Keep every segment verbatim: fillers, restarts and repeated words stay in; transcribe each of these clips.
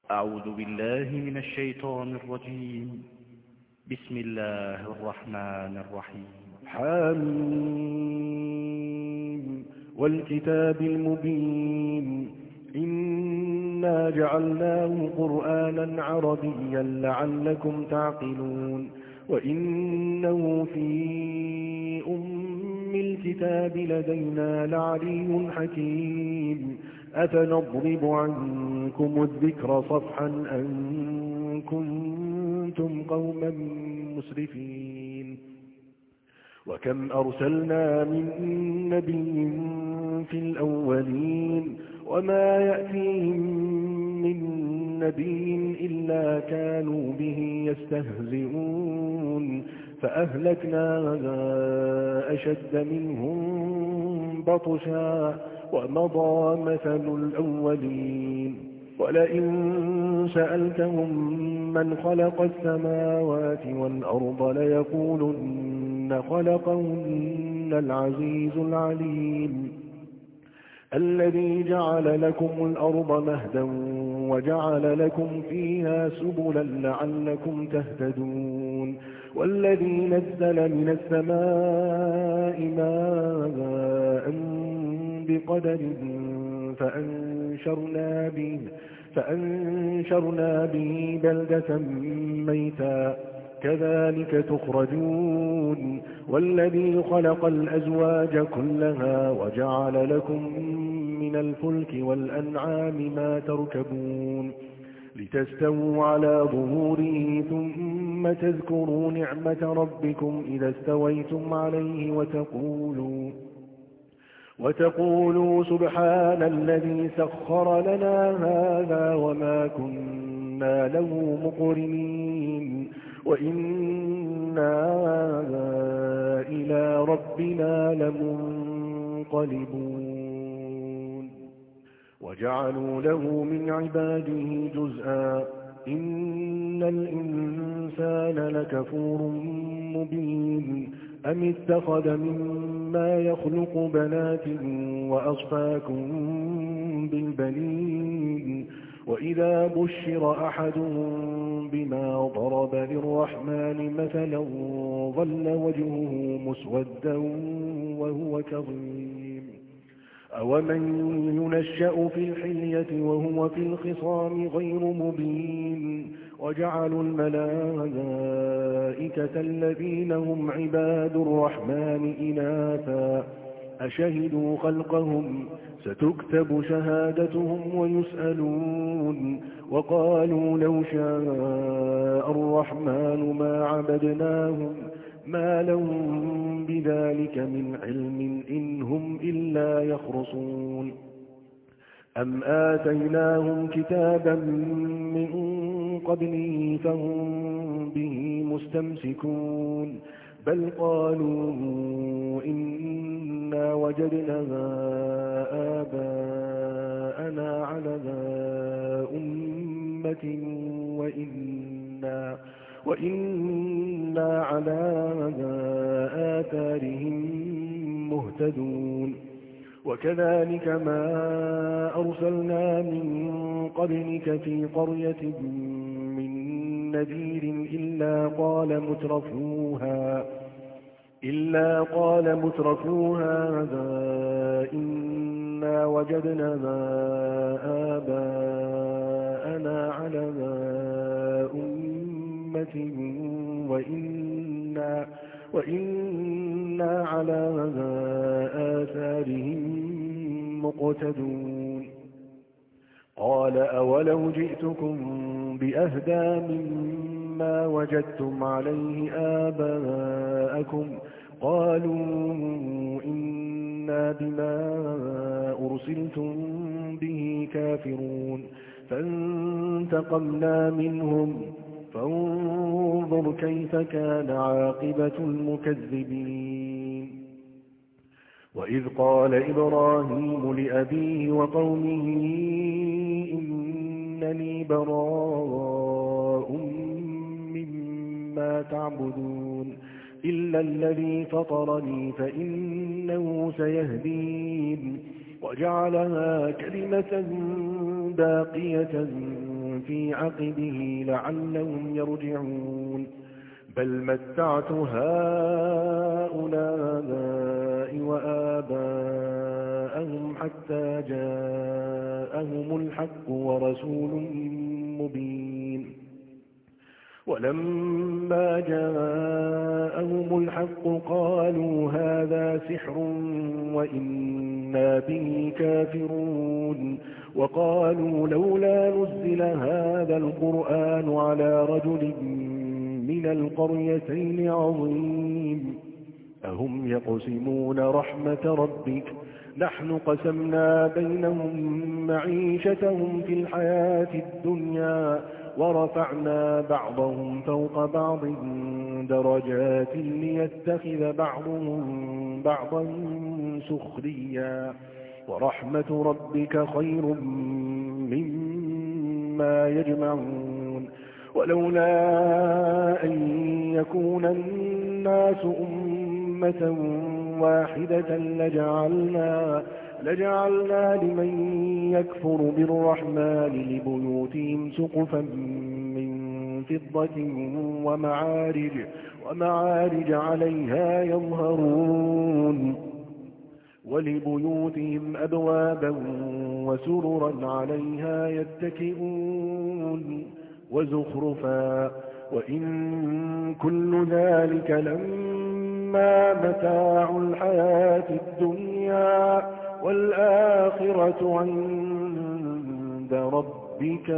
أعوذ بالله من الشيطان الرجيم. بسم الله الرحمن الرحيم. حميم والكتاب المبين إنا جعلناه قرآنا عربيا لعلكم تعقلون وإنه في أم الكتاب لدينا لعلي حكيم أفنضرب عنكم الذكر صفحا أن كنتم قوما مسرفين وكم أرسلنا من نبي في الأولين وما يأتيهم من نبي إلا كانوا به يستهزئون فأهلكنا أشد منهم بطشا ومضى مثل الأولين ولئن سألتهم من خلق السماوات والأرض ليقولن خلقهن العزيز العليم الذي جعل لكم الأرض مهدا وجعل لكم فيها سبلا لعلكم تهتدون والذي نزل من السماء ماء بقدر فأنشرنا به, فأنشرنا به بلدة ميتا كذلك تخرجون والذي خلق الأزواج كلها وجعل لكم من الفلك والأنعام ما تركبون لتستووا على ظهوره ثم تذكروا نعمة ربكم إذا استويتم عليه وتقولوا وتقولوا سبحان الذي سخر لنا هذا وما كنا له مقرنين وإنا إلى ربنا لمنقلبون وجعلوا له من عباده جزءا إن الإنسان لكفور مبين أم اتخذ مما يخلق بنات وأصفاكم بالبنين وإذا بشر أحدهم بما ضرب للرحمن مثلا ظل وجهه مسودا وهو كظيم أومن ينشأ في الحلية وهو في الخصام غير مبين وجعلوا الملائكة الذين هم عباد الرحمن إناثا أشهدوا خلقهم ستكتب شهادتهم ويسألون وقالوا لو شاء الرحمن ما عبدناهم ما لهم بذلك من علم إن هم إلا يخرصون أم آتيناهم كتابا من قبله فهم به مستمسكون بل قالوا إنا وجدنا آباءنا على أمة وإنا, وإنا على آثارهم مهتدون وكذلك ما أرسلنا من قبلك في قرية من نذير إلا قال مترفوها إلا قال مترفوها هذا إنا وجدنا آباءنا على أمة وإنا, وإنا على آثارهم مقتدون قال أولو جئتكم بأهدى مما وجدتم عليه آباءكم قالوا إنا بما أرسلتم به كافرون فانتقمنا منهم فانظر كيف كان عاقبة المكذبين وإذ قال إبراهيم لأبيه وقومه إنني براء مما تعبدون إلا الذي فطرني فإنه سيهدين وجعلها كلمة باقية في عقبه لعلهم يرجعون بل متعت هؤلاء وآباءهم حتى جاءهم الحق ورسول مبين ولما جاءهم الحق قالوا هذا سحر وإنا به كافرون وقالوا لولا نزل هذا القرآن على رجل من القريتين عظيم أهم يقسمون رحمة ربك نحن قسمنا بينهم معيشتهم في الحياة الدنيا ورفعنا بعضهم فوق بعض درجات ليتخذ بعضهم بعضا سخريا ورحمة ربك خير مما يجمعون ولولا أن يكون الناس أمة واحدة لجعلنا, لجعلنا لمن يكفر بالرحمن لبيوتهم سقفا من فضة ومعارج, ومعارج عليها يظهرون ولبيوتهم أبوابا وسررا عليها يتكئون وزخرفا وإن كل ذلك لما متاع الحياة الدنيا والآخرة عند ربك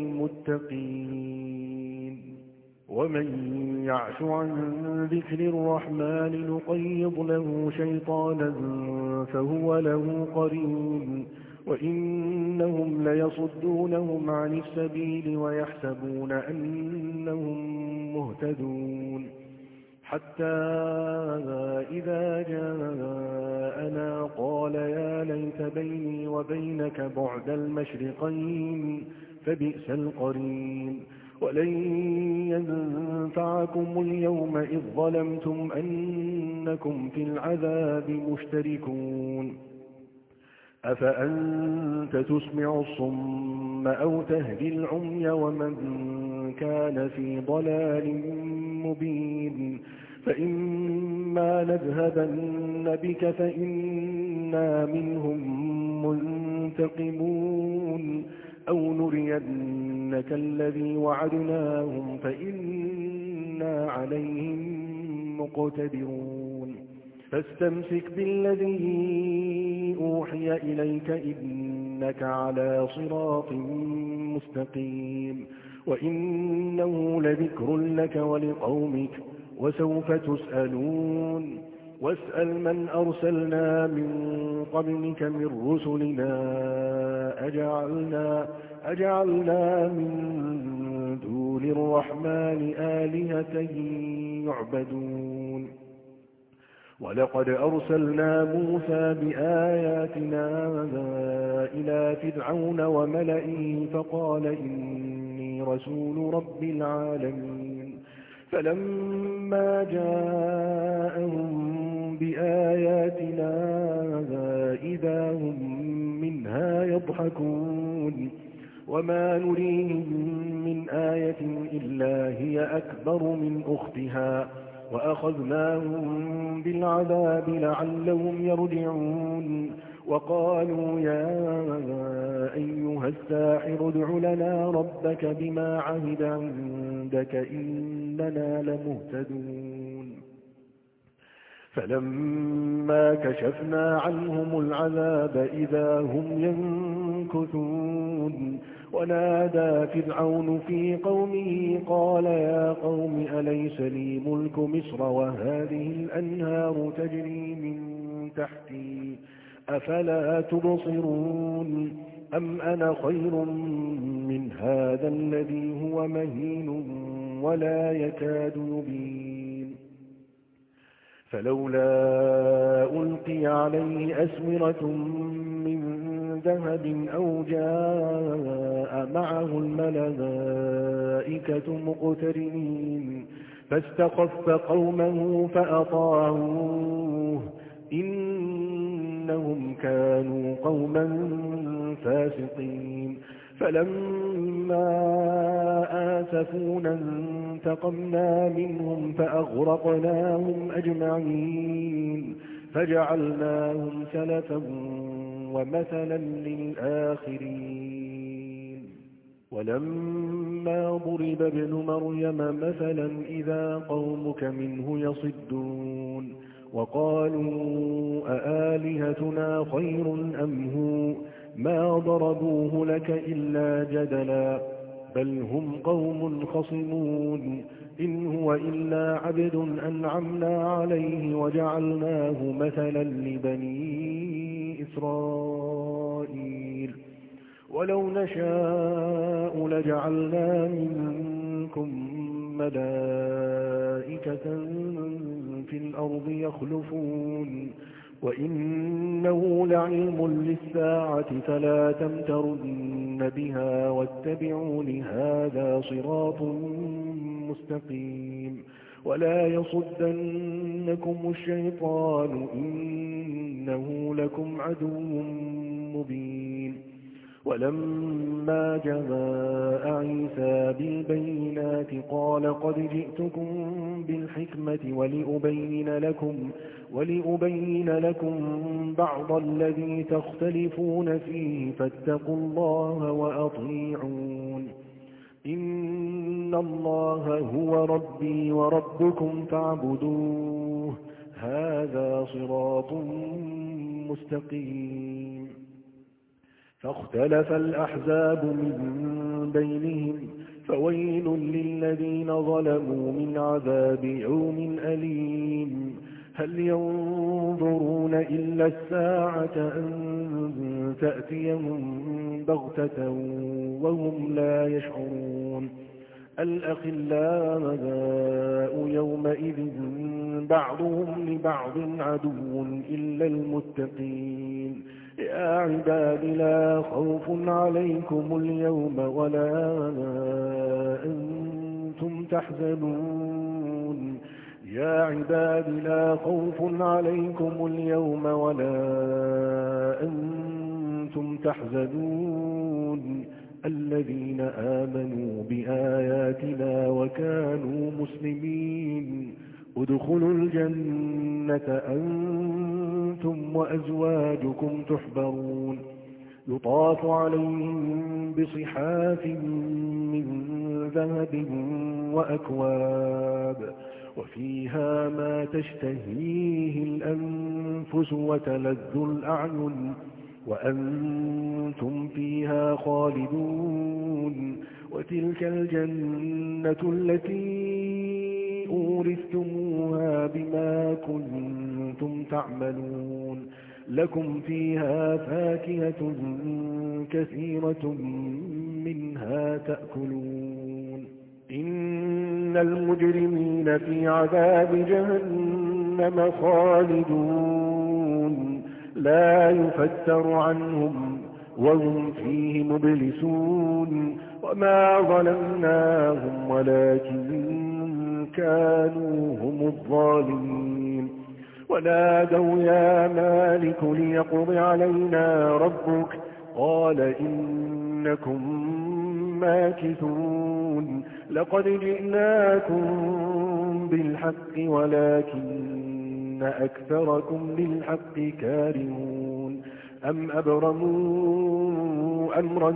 للمتقين ومن يعش عن ذكر الرحمن نقيض له شيطانا فهو له قرين وإنهم ليصدونهم عن السبيل ويحسبون أنهم مهتدون حتى إذا جاءنا قال يا ليت بيني وبينك بعد المشرقين فبئس القرين ولن ينفعكم اليوم إذ ظلمتم أنكم في العذاب مشتركون أفأنت تسمع الصم أو تهدي العمي ومن كان في ضلال مبين فإما نذهبن بك فإنا منهم منتقمون أو نرينك الذي وعدناهم فإنا عليهم مقتدرون فاستمسك بالذي أوحي إليك إنك على صراط مستقيم وإنه لذكر لك ولقومك وسوف تسألون واسأل من أرسلنا من قبلك من رسلنا أجعلنا, أجعلنا من دون الرحمن آلهة يعبدون ولقد أرسلنا موسى بآياتنا إلى فرعون وملئه فقال إني رسول رب العالمين فلما جاءهم بآياتنا إذا هم منها يضحكون وما نريهم من آية إلا هي أكبر من أختها وأخذناهم بالعذاب لعلهم يرجعون وقالوا يا أيها الساحر ادع لنا ربك بما عهد عندك إننا لمهتدون فلما كشفنا عنهم العذاب إذا هم ينكثون ونادى فرعون في قومه قال يا قوم أليس لي ملك مصر وهذه الأنهار تجري من تحتي أفلا تبصرون أم أنا خير من هذا الذي هو مهين ولا يكاد يبين فلولا ألقي عليه أسورة من ذهب أو جاء معه الملائكة مقترنين فاستخف قومه فأطاعوه إنهم كانوا قوما فاسقين فلما آسفونا انتقمنا منهم فأغرقناهم أجمعين فجعلناهم سلفا ومثلا للآخرين ولما ضرب ابن مريم مثلا إذا قومك منه يصدون وقالوا أآلهتنا خير أم هو ما ضربوه لك إلا جدلا بل هم قوم خصمون إن هو إلا عبد أنعمنا عليه وجعلناه مثلا لبني إسرائيل ولو نشاء لجعلنا منكم ملائكة في الأرض يخلفون وإنه لعلم للساعة فلا تمترن بها واتبعون هذا صراط مستقيم ولا يصدنكم الشيطان إنه لكم عدو مبين ولما جاء عيسى بالبينات قال قد جئتكم بالحكمة ولأبين لكم, ولأبين لكم بعض الذي تختلفون فيه فاتقوا الله وأطيعون إن الله هو ربي وربكم فاعبدوه هذا صراط مستقيم فاختلف الأحزاب من بينهم فويل للذين ظلموا من عذاب يوم أليم هل ينظرون إلا الساعة أن تأتيهم بغتة وهم لا يشعرون الأخلاء يومئذ بعضهم لبعض عدو إلا المتقين يا عباد لا خوف عليكم اليوم ولا أنتم تحزنون يا عباد لا خوف عليكم اليوم ولا أنتم تحزنون الذين آمنوا بآياتنا وكانوا مسلمين ادخلوا الجنة أنتم وأزواجكم تحبرون يطاف عليهم بصحاف من ذهب وأكواب وفيها ما تشتهيه الأنفس وتلذ الأعين وأنتم فيها خالدون وتلك الجنة التي أورثتموها بما كنتم تعملون لكم فيها فاكهة كثيرة منها تأكلون إن المجرمين في عذاب جهنم خالدون لا يفتر عنهم وهم فيه مبلسون وما ظلمناهم ولكن كانوا هم الظالمين ونادوا يا مالك ليقض علينا ربك قال إنكم ماكثون لقد جئناكم بالحق ولكن أكثركم للحق كارهون أم أبرموا أمرا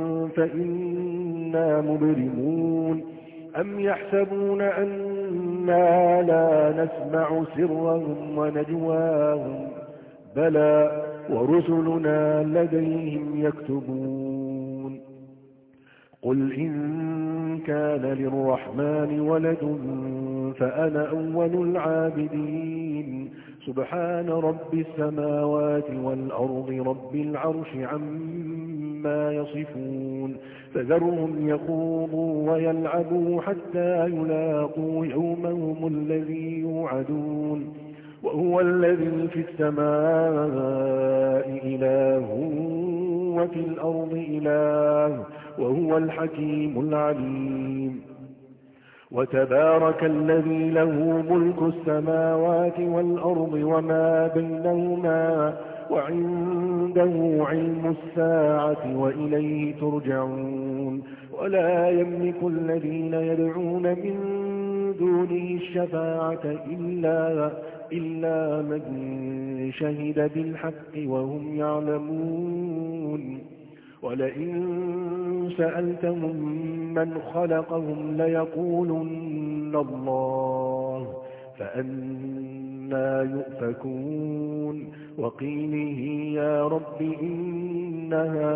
فإنا مبرمون أم يحسبون أنا لا نسمع سرهم ونجواهم بلى ورسلنا لديهم يكتبون قل إن كان للرحمن ولد فأنا أول العابدين سبحان رب السماوات والأرض رب العرش عما يصفون فذرهم يخوضوا ويلعبوا حتى يلاقوا يومهم الذي يوعدون وهو الذي في السماء إله وفي الأرض إله وهو الحكيم العليم وتبارك الذي له ملك السماوات والأرض وما بينهما وعنده علم الساعة وإليه ترجعون ولا يملك الذين يدعون من دونه الشفاعة إلا, إلا من شهد بالحق وهم يعلمون ولئن سألتهم من خلقهم ليقولن الله فأنى يؤفكون وقيله يا رب إن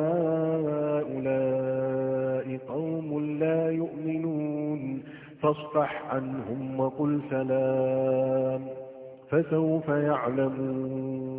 هؤلاء قوم لا يؤمنون فاصفح عنهم وقل سلام فسوف يعلمون